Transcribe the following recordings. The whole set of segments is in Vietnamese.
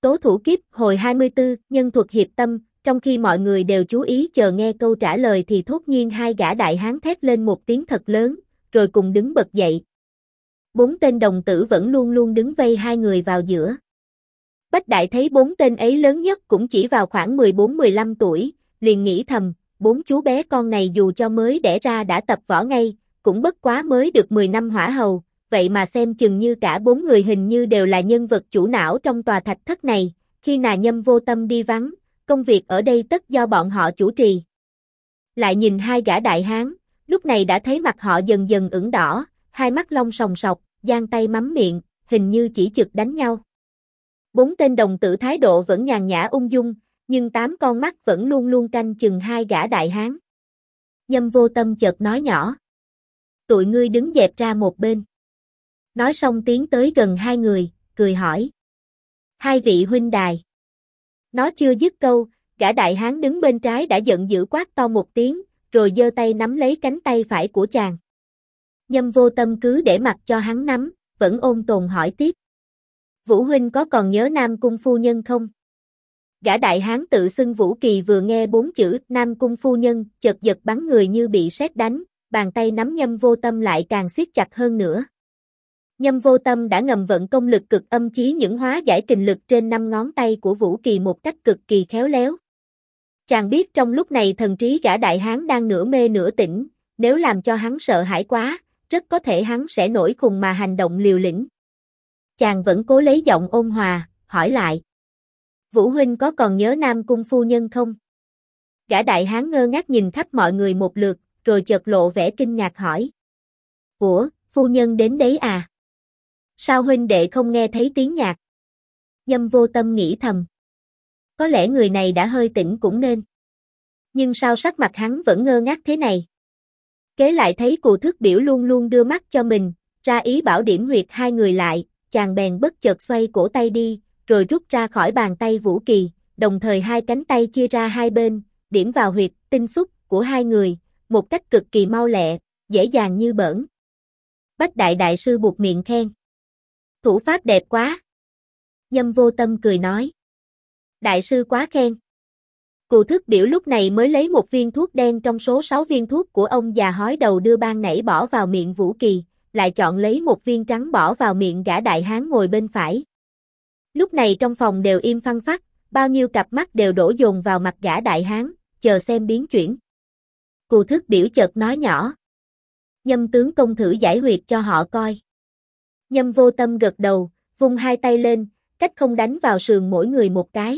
Tố thủ kiếp hồi 24, nhân thuật hiệp tâm, trong khi mọi người đều chú ý chờ nghe câu trả lời thì thốt nhiên hai gã đại hán thét lên một tiếng thật lớn, rồi cùng đứng bật dậy. Bốn tên đồng tử vẫn luôn luôn đứng vây hai người vào giữa. Bách Đại thấy bốn tên ấy lớn nhất cũng chỉ vào khoảng 14-15 tuổi, liền nghĩ thầm, bốn chú bé con này dù cho mới đẻ ra đã tập võ ngay, cũng bất quá mới được 10 năm hỏa hầu, vậy mà xem chừng như cả bốn người hình như đều là nhân vật chủ não trong tòa thạch thất này, khi nào Nhâm Vô Tâm đi vắng, công việc ở đây tất do bọn họ chủ trì. Lại nhìn hai gã đại hán, lúc này đã thấy mặt họ dần dần ửng đỏ, hai mắt long sòng sọc, giang tay mắm miệng, hình như chỉ chực đánh nhau. Bốn tên đồng tử thái độ vẫn nhàn nhã ung dung, nhưng tám con mắt vẫn luôn luôn canh chừng hai gã đại hán. Nhâm Vô Tâm chợt nói nhỏ. Tụi ngươi đứng dẹp ra một bên. Nói xong tiến tới gần hai người, cười hỏi. Hai vị huynh đài. Nó chưa dứt câu, gã đại hán đứng bên trái đã giận dữ quát to một tiếng, rồi giơ tay nắm lấy cánh tay phải của chàng. Nhâm Vô Tâm cứ để mặc cho hắn nắm, vẫn ôn tồn hỏi tiếp. Vũ huynh có còn nhớ Nam Cung phu nhân không? Gã đại hán tự xưng Vũ Kỳ vừa nghe bốn chữ Nam Cung phu nhân, chợt giật bắn người như bị sét đánh, bàn tay nắm Nhâm Vô Tâm lại càng siết chặt hơn nữa. Nhâm Vô Tâm đã ngầm vận công lực cực âm chí những hóa giải kình lực trên 5 ngón tay của Vũ Kỳ một cách cực kỳ khéo léo. Chàng biết trong lúc này thần trí gã đại hán đang nửa mê nửa tỉnh, nếu làm cho hắn sợ hãi quá, rất có thể hắn sẽ nổi khùng mà hành động liều lĩnh. Chàng vẫn cố lấy giọng ôn hòa, hỏi lại. Vũ huynh có còn nhớ Nam Cung phu nhân không? Gã đại hán ngơ ngác nhìn khắp mọi người một lượt, rồi chợt lộ vẻ kinh ngạc hỏi. Ủa, phu nhân đến đấy à? Sao huynh đệ không nghe thấy tiếng nhạc? Nhâm Vô Tâm nghĩ thầm. Có lẽ người này đã hơi tỉnh cũng nên. Nhưng sao sắc mặt hắn vẫn ngơ ngác thế này? Kế lại thấy Cù Thức Biểu luôn luôn đưa mắt cho mình, ra ý bảo điểm huyệt hai người lại, chàng bèn bất chợt xoay cổ tay đi, rồi rút ra khỏi bàn tay Vũ Kỳ, đồng thời hai cánh tay chia ra hai bên, điểm vào huyệt tinh xúc của hai người, một cách cực kỳ mau lẹ, dễ dàng như bỡn. Bách Đại đại sư buột miệng khen. Thủ pháp đẹp quá. Nhâm Vô Tâm cười nói. Đại sư quá khen. Cù Thức Biểu lúc này mới lấy một viên thuốc đen trong số 6 viên thuốc của ông già hói đầu đưa ban nãy bỏ vào miệng Vũ Kỳ, lại chọn lấy một viên trắng bỏ vào miệng gã đại hán ngồi bên phải. Lúc này trong phòng đều im phăng phắc, bao nhiêu cặp mắt đều đổ dồn vào mặt gã đại hán, chờ xem biến chuyển. Cù Thức Biểu chợt nói nhỏ. Nhâm tướng công thử giải huyệt cho họ coi. Nhâm Vô Tâm gật đầu, vung hai tay lên, cách không đánh vào sườn mỗi người một cái.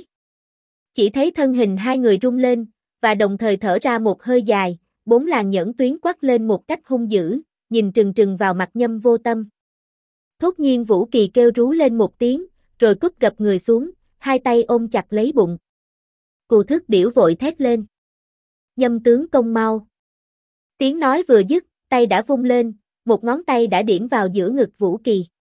Chỉ thấy thân hình hai người rung lên, và đồng thời thở ra một hơi dài, 4 làn nhẫn tuyến quắc lên một cách hung dữ, nhìn trừng trừng vào mặt Nhâm Vô Tâm. Thốt nhiên Vũ Kỳ kêu rú lên một tiếng, rồi cúp gập người xuống, hai tay ôm chặt lấy bụng. Cù Thức Biểu vội thét lên. Nhâm tướng công mau. Tiếng nói vừa dứt, tay đã vung lên, một ngón tay đã điểm vào giữa ngực Vũ Kỳ.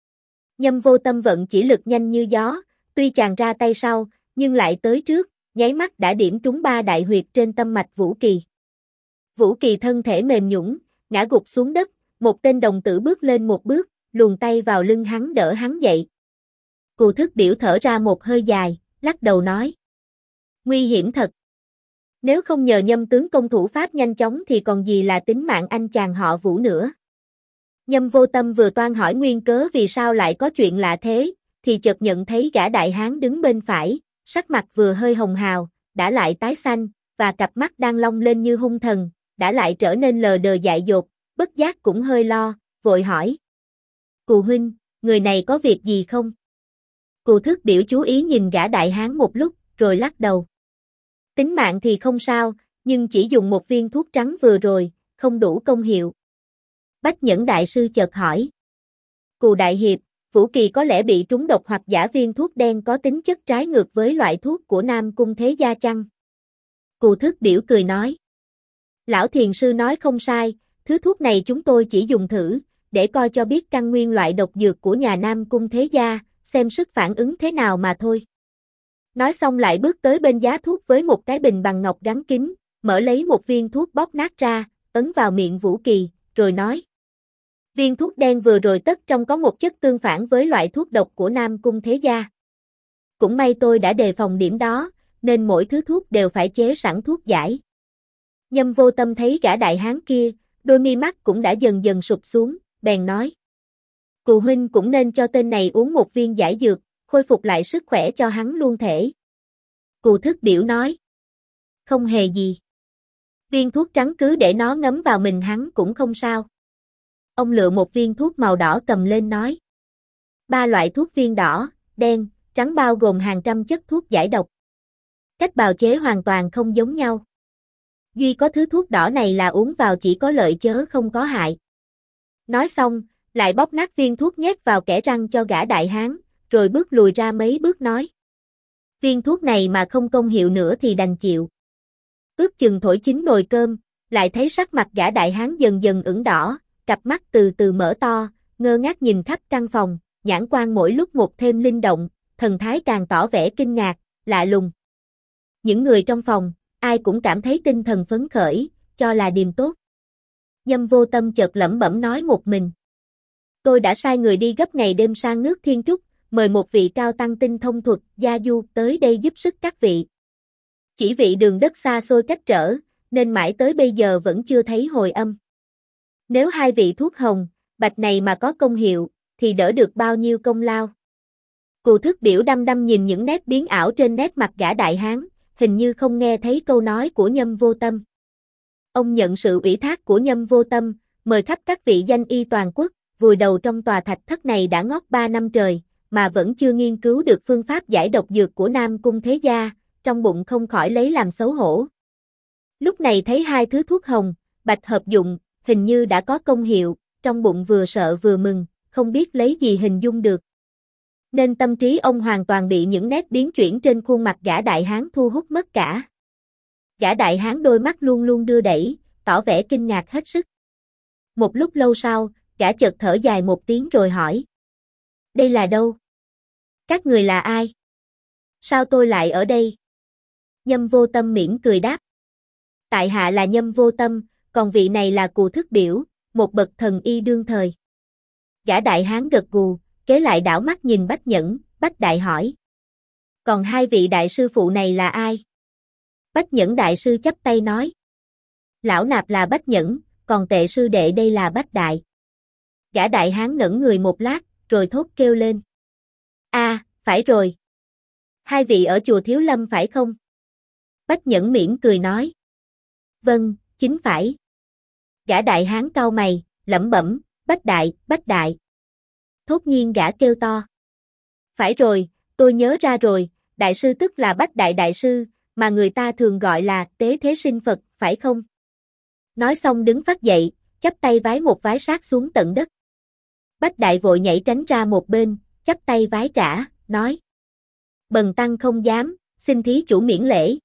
Nhâm Vô Tâm vận chỉ lực nhanh như gió, tuy chàng ra tay sau, nhưng lại tới trước, nháy mắt đã điểm trúng 3 đại huyệt trên tâm mạch Vũ Kỳ. Vũ Kỳ thân thể mềm nhũn, ngã gục xuống đất, một tên đồng tử bước lên một bước, luồn tay vào lưng hắn đỡ hắn dậy. Cù Thức Biểu thở ra một hơi dài, lắc đầu nói. Nguy hiểm thật. Nếu không nhờ Nhâm tướng công thủ pháp nhanh chóng thì còn gì là tính mạng anh chàng họ Vũ nữa. Nhâm Vô Tâm vừa toan hỏi nguyên cớ vì sao lại có chuyện lạ thế, thì chợt nhận thấy gã đại hán đứng bên phải, sắc mặt vừa hơi hồng hào, đã lại tái xanh, và cặp mắt đang long lên như hung thần, đã lại trở nên lờ đờ dại dột, bất giác cũng hơi lo, vội hỏi. Cù huynh, người này có việc gì không? Cù Thức Biểu chú ý nhìn gã đại hán một lúc, rồi lắc đầu. Tính mạng thì không sao, nhưng chỉ dùng một viên thuốc trắng vừa rồi, không đủ công hiệu. Bách Nhẫn đại sư chợt hỏi. Cù đại hiệp, Vũ Kỳ có lẽ bị trúng độc hoặc giả viên thuốc đen có tính chất trái ngược với loại thuốc của Nam Cung thế gia chăng? Cù Thức Biểu cười nói. Lão thiền sư nói không sai, thứ thuốc này chúng tôi chỉ dùng thử, để coi cho biết căn nguyên loại độc dược của nhà Nam Cung thế gia, xem sức phản ứng thế nào mà thôi. Nói xong lại bước tới bên giá thuốc với một cái bình bằng ngọc gắn kín, mở lấy một viên thuốc bóp nát ra, ấn vào miệng Vũ Kỳ, rồi nói. Viên thuốc đen vừa rồi tất trong có một chất tương phản với loại thuốc độc của Nam Cung thế gia. Cũng may tôi đã đề phòng điểm đó, nên mỗi thứ thuốc đều phải chế sẵn thuốc giải. Nhâm Vô Tâm thấy gã đại hán kia, đôi mi mắt cũng đã dần dần sụp xuống, bèn nói. Cụ huynh cũng nên cho tên này uống một viên giải dược, khôi phục lại sức khỏe cho hắn luôn thể. Cụ Thức Điểu nói. Không hề gì. Viên thuốc trắng cứ để nó ngấm vào mình hắn cũng không sao. Ông lựa một viên thuốc màu đỏ cầm lên nói. 3 loại thuốc viên đỏ, đen, trắng bao gồm hàng trăm chất thuốc giải độc. Cách bào chế hoàn toàn không giống nhau. Duy có thứ thuốc đỏ này là uống vào chỉ có lợi chớ không có hại. Nói xong, lại bóp nát viên thuốc nhét vào kẽ răng cho gã đại hán, rồi bước lùi ra mấy bước nói. Viên thuốc này mà không công hiệu nữa thì đành chịu. Ước chừng thổi chín nồi cơm, lại thấy sắc mặt gã đại hán dần dần ửng đỏ, cặp mắt từ từ mở to, ngơ ngác nhìn khắp căn phòng, nhãn quan mỗi lúc một thêm linh động, thần thái càng tỏ vẻ kinh ngạc, lạ lùng. Những người trong phòng, ai cũng cảm thấy tinh thần phấn khởi, cho là điềm tốt. Nhâm Vô Tâm chợt lẩm bẩm nói một mình. Tôi đã sai người đi gấp ngày đêm sang nước Thiên Trúc, mời một vị cao tăng tinh thông thuật, Gia Du tới đây giúp sức các vị. Chỉ vị đường đất xa xôi cách trở, nên mãi tới bây giờ vẫn chưa thấy hồi âm. Nếu 2 vị thuốc hồng, bạch này mà có công hiệu, thì đỡ được bao nhiêu công lao. Cụ Thức Điểu đăm đăm nhìn những nét biến ảo trên nét mặt gã đại hán, hình như không nghe thấy câu nói của Nhâm Vô Tâm. Ông nhận sự ủy thác của Nhâm Vô Tâm, mời khắp các vị danh y toàn quốc, vùi đầu trong tòa thạch thất này đã ngót 3 năm trời, mà vẫn chưa nghiên cứu được phương pháp giải độc dược của Nam Cung Thế Gia, trong bụng không khỏi lấy làm xấu hổ. Lúc này thấy 2 thứ thuốc hồng, bạch hợp dụng, hình như đã có công hiệu, trong bụng vừa sợ vừa mừng, không biết lấy gì hình dung được. Nên tâm trí ông hoàn toàn bị những nét biến chuyển trên khuôn mặt gã đại hán thu hút mất cả. Gã đại hán đôi mắt luôn luôn đưa đẩy, tỏ vẻ kinh ngạc hết sức. Một lúc lâu sau, gã chợt thở dài một tiếng rồi hỏi. Đây là đâu? Các người là ai? Sao tôi lại ở đây? Nhâm Vô Tâm mỉm cười đáp. Tại hạ là Nhâm Vô Tâm, còn vị này là Cù Thức Điểu, một bậc thần y đương thời. Gã đại hán gật gù, kế lại đảo mắt nhìn Bách Nhẫn, Bách Đại hỏi. Còn 2 vị đại sư phụ này là ai? Bách Nhẫn đại sư chắp tay nói. Lão nạp là Bách Nhẫn, còn tệ sư đệ đây là Bách Đại. Gã đại hán ngẩn người một lát, rồi thốt kêu lên. Phải rồi. 2 vị ở chùa Thiếu Lâm phải không? Bách Nhẫn mỉm cười nói. Vâng, chính phải. Gã đại hán cau mày, lẩm bẩm, Bách Đại, Bách Đại. Thốt nhiên gã kêu to. Phải rồi, tôi nhớ ra rồi, đại sư tức là Bách Đại đại sư, mà người ta thường gọi là Tế Thế Sinh Phật, phải không? Nói xong đứng phát dậy, chắp tay vái một vái sát xuống tận đất. Bách Đại vội nhảy tránh ra một bên, chắp tay vái trả, nói. Bần tăng không dám, xin thí chủ miễn lễ.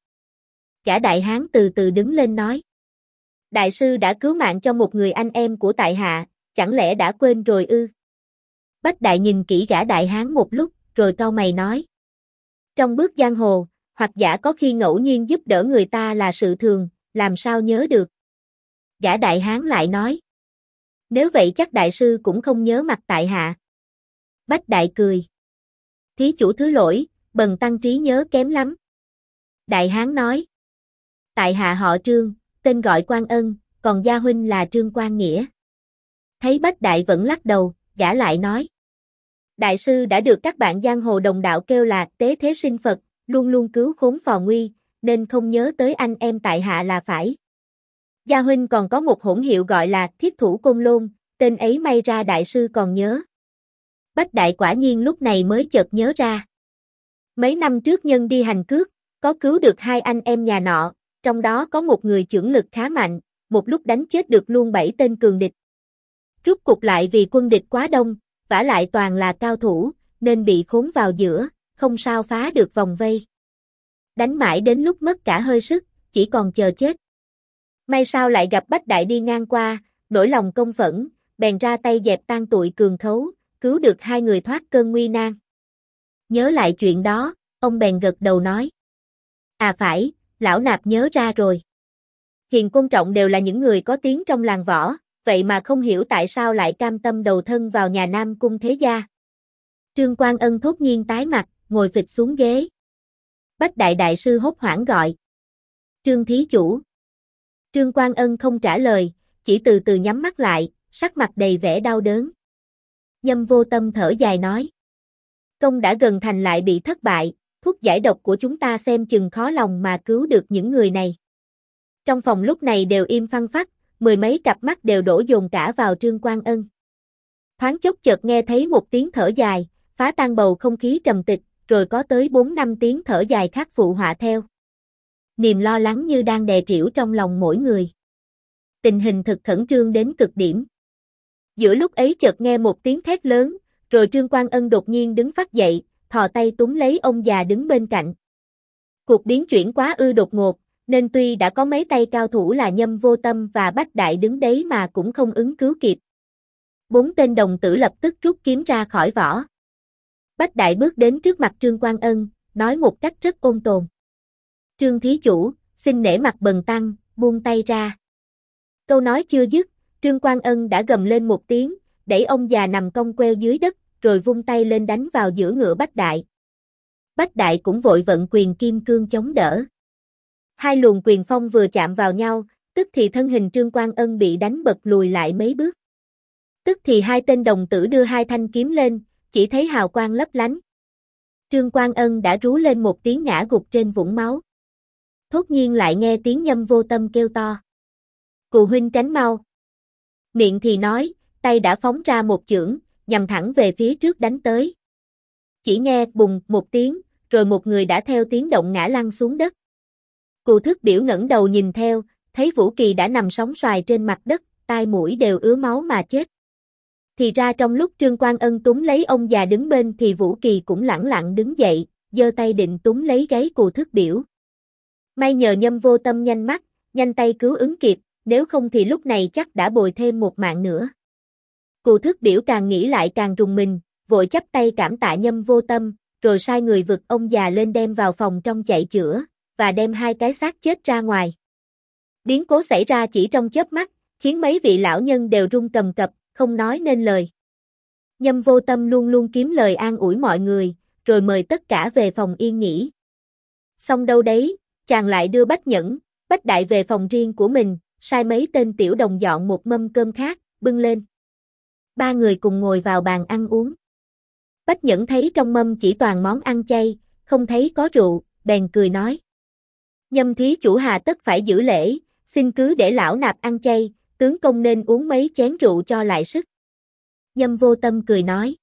Gã đại hán từ từ đứng lên nói. Đại sư đã cứu mạng cho một người anh em của tại hạ, chẳng lẽ đã quên rồi ư? Bách Đại nhìn kỹ gã đại hán một lúc, rồi cau mày nói. Trong bước giang hồ, hoặc giả có khi ngẫu nhiên giúp đỡ người ta là sự thường, làm sao nhớ được. Gã đại hán lại nói. Nếu vậy chắc đại sư cũng không nhớ mặt tại hạ. Bách Đại cười. Thí chủ thứ lỗi, bần tăng trí nhớ kém lắm. Đại hán nói. Tại hạ họ Trương, tên gọi Quan Ân, còn gia huynh là Trương Quan Nghĩa. Thấy Bách Đại vẫn lắc đầu, gã lại nói. Đại sư đã được các bạn giang hồ đồng đạo kêu là Tế Thế Sinh Phật, luôn luôn cứu khốn phò nguy, nên không nhớ tới anh em tại hạ là phải. Gia huynh còn có một hỗn hiệu gọi là Thiết Thủ Côn Lôn, tên ấy may ra đại sư còn nhớ. Bách Đại quả nhiên lúc này mới chợt nhớ ra. Mấy năm trước nhân đi hành cướp, có cứu được 2 anh em nhà nọ, trong đó có một người chưởng lực khá mạnh, một lúc đánh chết được luôn 7 tên cường địch. Rút cục lại vì quân địch quá đông, vả lại toàn là cao thủ, nên bị khốn vào giữa, không sao phá được vòng vây. Đánh mãi đến lúc mất cả hơi sức, chỉ còn chờ chết. May sao lại gặp Bách Đại đi ngang qua, nỗi lòng công phẫn, bèn ra tay dẹp tan tụi cường khấu, cứu được 2 người thoát cơn nguy nan. Nhớ lại chuyện đó, ông bèn gật đầu nói. Phải, lão nạp nhớ ra rồi. Hiền Côn Trọng đều là những người có tiếng trong làng võ, vậy mà không hiểu tại sao lại cam tâm đầu thân vào nhà Nam Cung Thế Gia. Trương Quan Ân thốt nhiên tái mặt, ngồi phịch xuống ghế. Bách đại đại sư hốt hoảng gọi. Trương thí chủ. Trương Quan Ân không trả lời, chỉ từ từ nhắm mắt lại, sắc mặt đầy vẻ đau đớn. Nhâm Vô Tâm thở dài nói. Công đã gần thành lại bị thất bại, thuốc giải độc của chúng ta xem chừng khó lòng mà cứu được những người này. Trong phòng lúc này đều im phăng phắc, mười mấy cặp mắt đều đổ dồn cả vào Trương Quan Ân. Thoáng chốc chợt nghe thấy một tiếng thở dài, phá tan bầu không khí trầm tịch, rồi có tới 4-5 tiếng thở dài khác phụ họa theo. Niềm lo lắng như đang đè trĩu trong lòng mỗi người. Tình hình thực khẩn trương đến cực điểm. Giữa lúc ấy chợt nghe một tiếng thét lớn, rồi Trương Quan Ân đột nhiên đứng phắt dậy, thò tay túm lấy ông già đứng bên cạnh. Cuộc biến chuyển quá đột ngột, nên tuy đã có mấy tay cao thủ là Nhâm Vô Tâm và Bách Đại đứng đấy mà cũng không ứng cứu kịp. 4 tên đồng tử lập tức rút kiếm ra khỏi vỏ. Bách Đại bước đến trước mặt Trương Quan Ân, nói một cách rất ôn tồn. Trương thí chủ, xin nể mặt bần tăng, buông tay ra. Câu nói chưa dứt, Trương Quan Ân đã gầm lên một tiếng, đẩy ông già nằm cong queo dưới đất, rồi vung tay lên đánh vào giữa ngựa Bách Đại. Bách Đại cũng vội vận quyền kim cương chống đỡ. Hai luồng quyền phong vừa chạm vào nhau, tức thì thân hình Trương Quan Ân bị đánh bật lùi lại mấy bước. Tức thì hai tên đồng tử đưa hai thanh kiếm lên, chỉ thấy hào quang lấp lánh. Trương Quan Ân đã rú lên một tiếng ngã gục trên vũng máu. Thốt nhiên lại nghe tiếng Nhâm Vô Tâm kêu to. Cù huynh tránh mau. Miệng thì nói, tay đã phóng ra một chưởng, nhằm thẳng về phía trước đánh tới. Chỉ nghe bùng một tiếng, rồi một người đã theo tiếng động ngã lăn xuống đất. Cù Thức Biểu ngẩng đầu nhìn theo, thấy Vũ Kỳ đã nằm sóng xoài trên mặt đất, tai mũi đều ứa máu mà chết. Thì ra trong lúc Trương Quan Ân túm lấy ông già đứng bên thì Vũ Kỳ cũng lẳng lặng đứng dậy, giơ tay định túm lấy gáy Cù Thức Biểu. May nhờ Nhâm Vô Tâm nhanh mắt, nhanh tay cứu ứng kịp, nếu không thì lúc này chắc đã bồi thêm một mạng nữa. Cù Thức Biểu càng nghĩ lại càng rùng mình, vội chắp tay cảm tạ Nhâm Vô Tâm, rồi sai người vực ông già lên đem vào phòng trong chạy chữa, và đem hai cái xác chết ra ngoài. Biến cố xảy ra chỉ trong chớp mắt, khiến mấy vị lão nhân đều run cầm cập, không nói nên lời. Nhâm Vô Tâm luôn luôn kiếm lời an ủi mọi người, rồi mời tất cả về phòng yên nghỉ. Xong đâu đấy, chàng lại đưa Bách Nhẫn, Bách Đại về phòng riêng của mình, sai mấy tên tiểu đồng dọn một mâm cơm khác, bưng lên. Ba người cùng ngồi vào bàn ăn uống. Bách Nhẫn thấy trong mâm chỉ toàn món ăn chay, không thấy có rượu, bèn cười nói. Nhâm thí chủ hà tất phải giữ lễ, xin cứ để lão nạp ăn chay, tướng công nên uống mấy chén rượu cho lại sức. Nhâm Vô Tâm cười nói.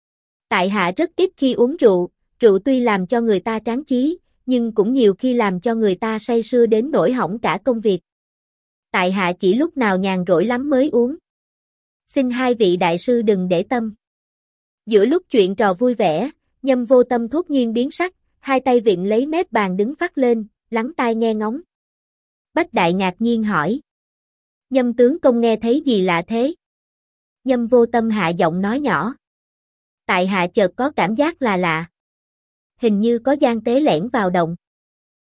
Tại hạ rất ít khi uống rượu, rượu tuy làm cho người ta tráng trí, nhưng cũng nhiều khi làm cho người ta say sưa đến nỗi hỏng cả công việc. Tại hạ chỉ lúc nào nhàn rỗi lắm mới uống. Xin hai vị đại sư đừng để tâm. Giữa lúc chuyện trò vui vẻ, Nhâm Vô Tâm thốt nhiên biến sắc, hai tay vịn lấy mép bàn đứng phắt lên, lắng tai nghe ngóng. Bách Đại ngạc nhiên hỏi. Nhâm tướng công nghe thấy gì lạ thế? Nhâm Vô Tâm hạ giọng nói nhỏ. Tại hạ chợt có cảm giác là lạ. Hình như có gian tế lẻn vào động.